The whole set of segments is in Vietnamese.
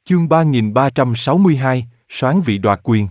Chương 3362, soán vị đoạt quyền.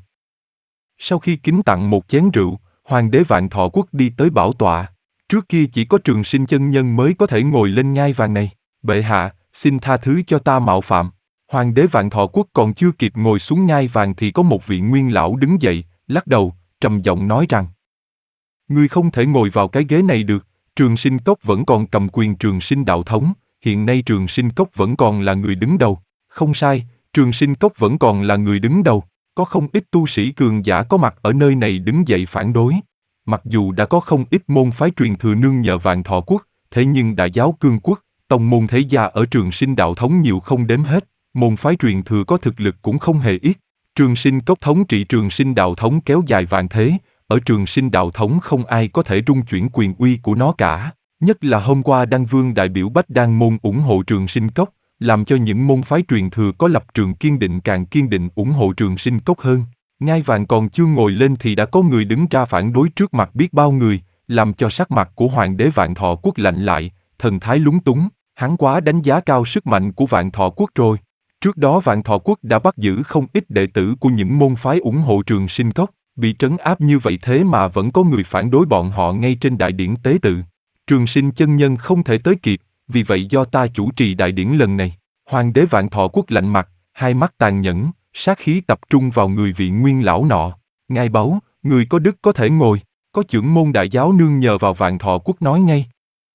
Sau khi kính tặng một chén rượu, Hoàng đế Vạn Thọ Quốc đi tới bảo tọa. Trước kia chỉ có Trường Sinh chân nhân mới có thể ngồi lên ngai vàng này. Bệ hạ, xin tha thứ cho ta mạo phạm. Hoàng đế Vạn Thọ Quốc còn chưa kịp ngồi xuống ngai vàng thì có một vị nguyên lão đứng dậy, lắc đầu, trầm giọng nói rằng: Ngươi không thể ngồi vào cái ghế này được. Trường Sinh Cốc vẫn còn cầm quyền Trường Sinh đạo thống, hiện nay Trường Sinh Cốc vẫn còn là người đứng đầu. Không sai, Trường Sinh Cốc vẫn còn là người đứng đầu. Có không ít tu sĩ cường giả có mặt ở nơi này đứng dậy phản đối. Mặc dù đã có không ít môn phái truyền thừa nương nhờ Vạn Thọ Quốc, thế nhưng Đại Giáo Cương Quốc, tông môn thế gia ở Trường Sinh đạo thống nhiều không đếm hết, môn phái truyền thừa có thực lực cũng không hề ít. Trường Sinh Cốc thống trị Trường Sinh đạo thống kéo dài vạn thế, ở Trường Sinh đạo thống không ai có thể rung chuyển quyền uy của nó cả. Nhất là hôm qua Đan Vương đại biểu Bách Đan môn ủng hộ Trường Sinh Cốc, làm cho những môn phái truyền thừa có lập trường kiên định càng kiên định ủng hộ Trường Sinh Cốc hơn. Ngai vàng còn chưa ngồi lên thì đã có người đứng ra phản đối trước mặt biết bao người, làm cho sắc mặt của Hoàng đế Vạn Thọ Quốc lạnh lại, thần thái lúng túng. Hắn quá đánh giá cao sức mạnh của Vạn Thọ Quốc rồi. Trước đó Vạn Thọ Quốc đã bắt giữ không ít đệ tử của những môn phái ủng hộ Trường Sinh Cốc, bị trấn áp như vậy thế mà vẫn có người phản đối bọn họ ngay trên đại điển tế tự. Trường Sinh chân nhân không thể tới kịp, vì vậy do ta chủ trì đại điển lần này. Hoàng đế Vạn Thọ Quốc lạnh mặt, hai mắt tàn nhẫn, sát khí tập trung vào người vị nguyên lão nọ. Ngài báu, người có đức có thể ngồi, có chưởng môn đại giáo nương nhờ vào Vạn Thọ Quốc nói ngay.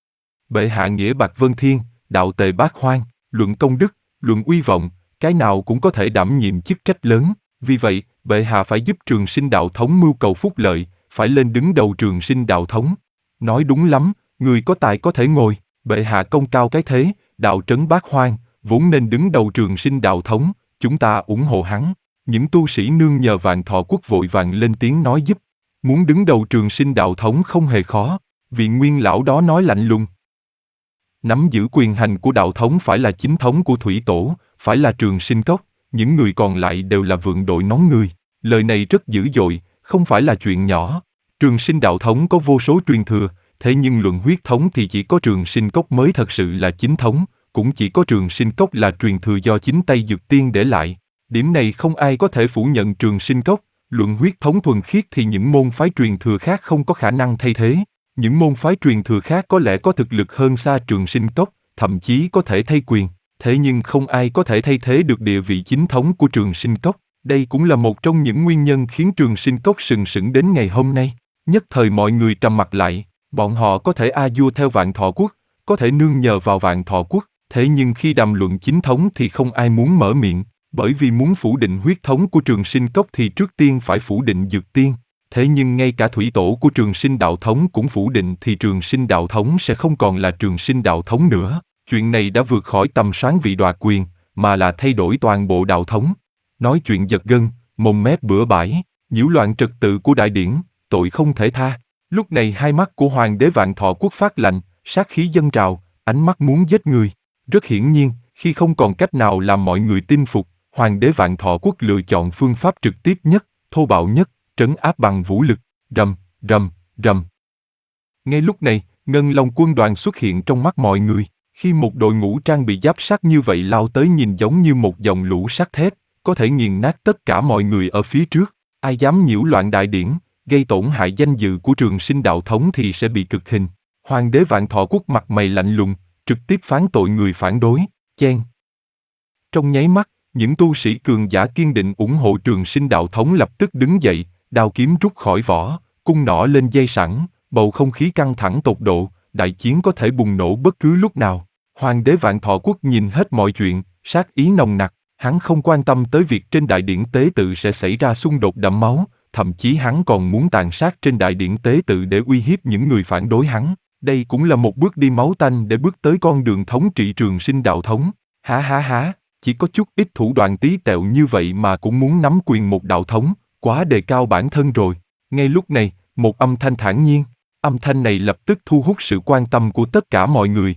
Bệ hạ nghĩa bạc vân thiên, đạo tề bát hoang, luận công đức, luận uy vọng, cái nào cũng có thể đảm nhiệm chức trách lớn. Vì vậy, bệ hạ phải giúp Trường Sinh đạo thống mưu cầu phúc lợi, phải lên đứng đầu Trường Sinh đạo thống. Nói đúng lắm, người có tài có thể ngồi. Bệ hạ công cao cái thế, đạo trấn bát hoang, vốn nên đứng đầu Trường Sinh đạo thống, chúng ta ủng hộ hắn. Những tu sĩ nương nhờ Vạn Thọ Quốc vội vàng lên tiếng nói giúp. Muốn đứng đầu Trường Sinh đạo thống không hề khó, vị nguyên lão đó nói lạnh lùng. Nắm giữ quyền hành của đạo thống phải là chính thống của thủy tổ, phải là Trường Sinh Cốc, những người còn lại đều là vượng đội nón người. Lời này rất dữ dội, không phải là chuyện nhỏ. Trường Sinh đạo thống có vô số truyền thừa, thế nhưng luận huyết thống thì chỉ có Trường Sinh Cốc mới thật sự là chính thống, cũng chỉ có Trường Sinh Cốc là truyền thừa do chính tay Dược Tiên để lại. Điểm này không ai có thể phủ nhận. Trường Sinh Cốc, luận huyết thống thuần khiết thì những môn phái truyền thừa khác không có khả năng thay thế. Những môn phái truyền thừa khác có lẽ có thực lực hơn xa Trường Sinh Cốc, thậm chí có thể thay quyền, thế nhưng không ai có thể thay thế được địa vị chính thống của Trường Sinh Cốc. Đây cũng là một trong những nguyên nhân khiến Trường Sinh Cốc sừng sững đến ngày hôm nay. Nhất thời mọi người trầm mặt lại, bọn họ có thể a vua theo Vạn Thọ Quốc, có thể nương nhờ vào Vạn Thọ Quốc, thế nhưng khi đàm luận chính thống thì không ai muốn mở miệng, bởi vì muốn phủ định huyết thống của Trường Sinh Cốc thì trước tiên phải phủ định Dược Tiên. Thế nhưng ngay cả thủy tổ của Trường Sinh đạo thống cũng phủ định thì Trường Sinh đạo thống sẽ không còn là Trường Sinh đạo thống nữa. Chuyện này đã vượt khỏi tầm soán vị đoạt quyền, mà là thay đổi toàn bộ đạo thống. Nói chuyện giật gân, mồm mép bừa bãi, nhiễu loạn trật tự của đại điển, tội không thể tha. Lúc này hai mắt của Hoàng đế Vạn Thọ Quốc phát lạnh, sát khí dâng trào, ánh mắt muốn giết người. Rất hiển nhiên, khi không còn cách nào làm mọi người tin phục, Hoàng đế Vạn Thọ Quốc lựa chọn phương pháp trực tiếp nhất, thô bạo nhất, trấn áp bằng vũ lực. Rầm, rầm, rầm. Ngay lúc này, Ngân Long quân đoàn xuất hiện trong mắt mọi người. Khi một đội ngũ trang bị giáp sắt như vậy lao tới nhìn giống như một dòng lũ sắt thép, có thể nghiền nát tất cả mọi người ở phía trước. Ai dám nhiễu loạn đại điển, gây tổn hại danh dự của Trường Sinh đạo thống thì sẽ bị cực hình. Hoàng đế Vạn Thọ Quốc mặt mày lạnh lùng, trực tiếp phán tội người phản đối. Chen. Trong nháy mắt, những tu sĩ cường giả kiên định ủng hộ Trường Sinh đạo thống lập tức đứng dậy, đao kiếm rút khỏi vỏ, cung nỏ lên dây sẵn, bầu không khí căng thẳng tột độ, đại chiến có thể bùng nổ bất cứ lúc nào. Hoàng đế Vạn Thọ Quốc nhìn hết mọi chuyện, sát ý nồng nặc, hắn không quan tâm tới việc trên đại điển tế tự sẽ xảy ra xung đột đẫm máu, thậm chí hắn còn muốn tàn sát trên đại điển tế tự để uy hiếp những người phản đối hắn. Đây cũng là một bước đi máu tanh để bước tới con đường thống trị Trường Sinh đạo thống. Há há há, chỉ có chút ít thủ đoạn tí tẹo như vậy mà cũng muốn nắm quyền một đạo thống, quá đề cao bản thân rồi. Ngay lúc này, một âm thanh thản nhiên, âm thanh này lập tức thu hút sự quan tâm của tất cả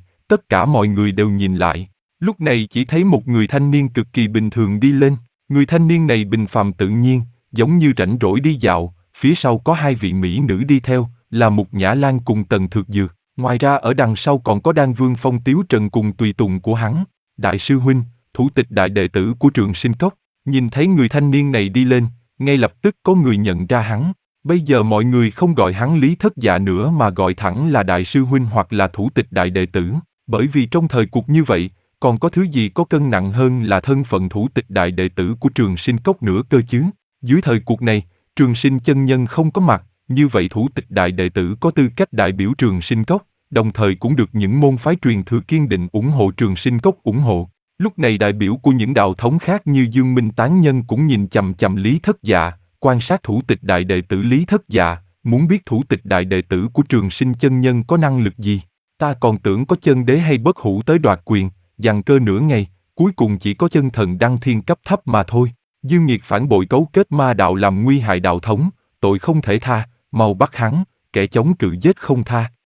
mọi người đều nhìn lại. Lúc này chỉ thấy một người thanh niên cực kỳ bình thường đi lên, người thanh niên này bình phàm tự nhiên, giống như rảnh rỗi đi dạo, phía sau có hai vị mỹ nữ đi theo, là Mục Nhã Lan cùng Tần Thược Dược, ngoài ra ở đằng sau còn có Đan Vương Phong Tiếu Trần cùng tùy tùng của hắn. Đại sư huynh, thủ tịch đại đệ tử của Trường Sinh Cốc. Nhìn thấy người thanh niên này đi lên, ngay lập tức có người nhận ra hắn. Bây giờ mọi người không gọi hắn Lý Thất Dạ nữa mà gọi thẳng là đại sư huynh hoặc là thủ tịch đại đệ tử, bởi vì trong thời cuộc như vậy, còn có thứ gì có cân nặng hơn là thân phận thủ tịch đại đệ tử của Trường Sinh Cốc nữa cơ chứ. Dưới thời cuộc này, Trường Sinh chân nhân không có mặt, như vậy thủ tịch đại đệ tử có tư cách đại biểu Trường Sinh Cốc, đồng thời cũng được những môn phái truyền thừa kiên định ủng hộ Trường Sinh Cốc ủng hộ. Lúc này đại biểu của những đạo thống khác như Dương Minh Tán Nhân cũng nhìn chằm chằm Lý Thất Dạ, quan sát thủ tịch đại đệ tử Lý Thất Dạ, muốn biết thủ tịch đại đệ tử của Trường Sinh chân nhân có năng lực gì. Ta còn tưởng có chân đế hay bất hủ tới đoạt quyền, giằng cơ nửa ngày, cuối cùng chỉ có chân thần đăng thiên cấp thấp mà thôi. Dương Nghiệt phản bội cấu kết ma đạo làm nguy hại đạo thống, tội không thể tha, mau bắt hắn, kẻ chống cự giết không tha.